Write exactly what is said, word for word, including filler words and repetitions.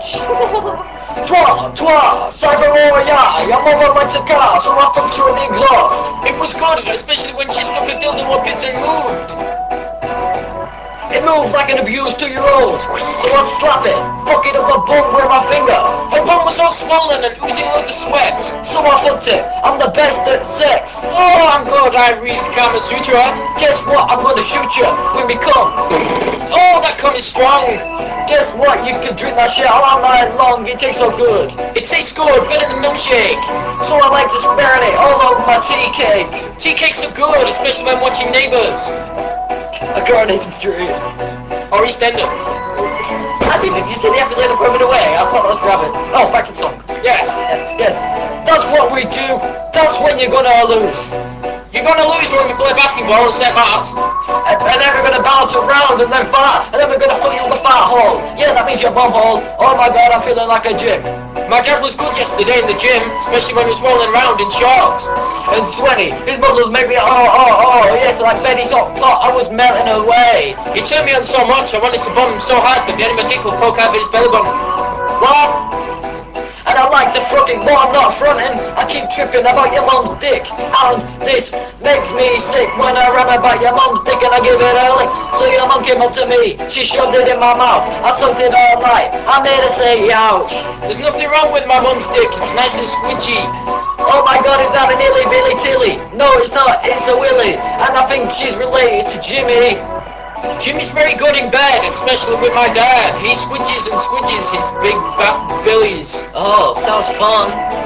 bitch. Toi, toi, Cyber Warrior, your mother went to car, so I fucked you with the exhaust. It was good, especially when she stuck a dildo up it and moved. It moved like an abused two-year-old, so I slap it, fuck it up the bum with my finger. Her bum was all swollen and oozing loads of sweat. So I fucked it, I'm the best at sex. Oh, I'm good, I read Kama Sutra. Guess what, I'm gonna shoot you when we come. Oh, that cum is strong. Guess what, you can drink that shit all night long, it tastes so good. It tastes good, better than milkshake. So I like to spread it all over my tea cakes. Tea cakes are good, especially when watching Neighbours. A Coronation Street. Or EastEnders. Actually, did you see the episode of Home and Away? I thought that was Rabbit. Oh, back to the song. Yes. Yes, yes. That's what we do. That's when you're gonna lose. You're gonna lose when we play basketball and set mats. And, and then we're gonna bounce around and then fart. And then we're gonna fuck you in the fart hole. Yeah, that means your bum hole. Oh my god, I'm feeling like a gym. My dad was good yesterday in the gym, especially when he was rolling around in shorts. And sweaty. His muscles make me, oh, oh, oh, yes, like Betty's hot pot. I was melting away. He turned me on so much, I wanted to bum him so hard that the end of my dick would poke out of his belly button. What? And I like to fucking, but I'm not fronting. I keep tripping about your mum's dick. And this makes me sick when I rap about your mum's dick and I give it early. So your mum came up to me, she shoved it in my mouth. I sucked it all night, I made her say ouch. There's nothing wrong with my mum's dick, it's nice and squidgy. Oh my god, it's having illy billy tilly. No, it's not, it's a willy. And I think she's related to Jimmy. Jimmy's very good in bed, especially with my dad. He squidges and squidges his big fat billies. Oh, sounds fun.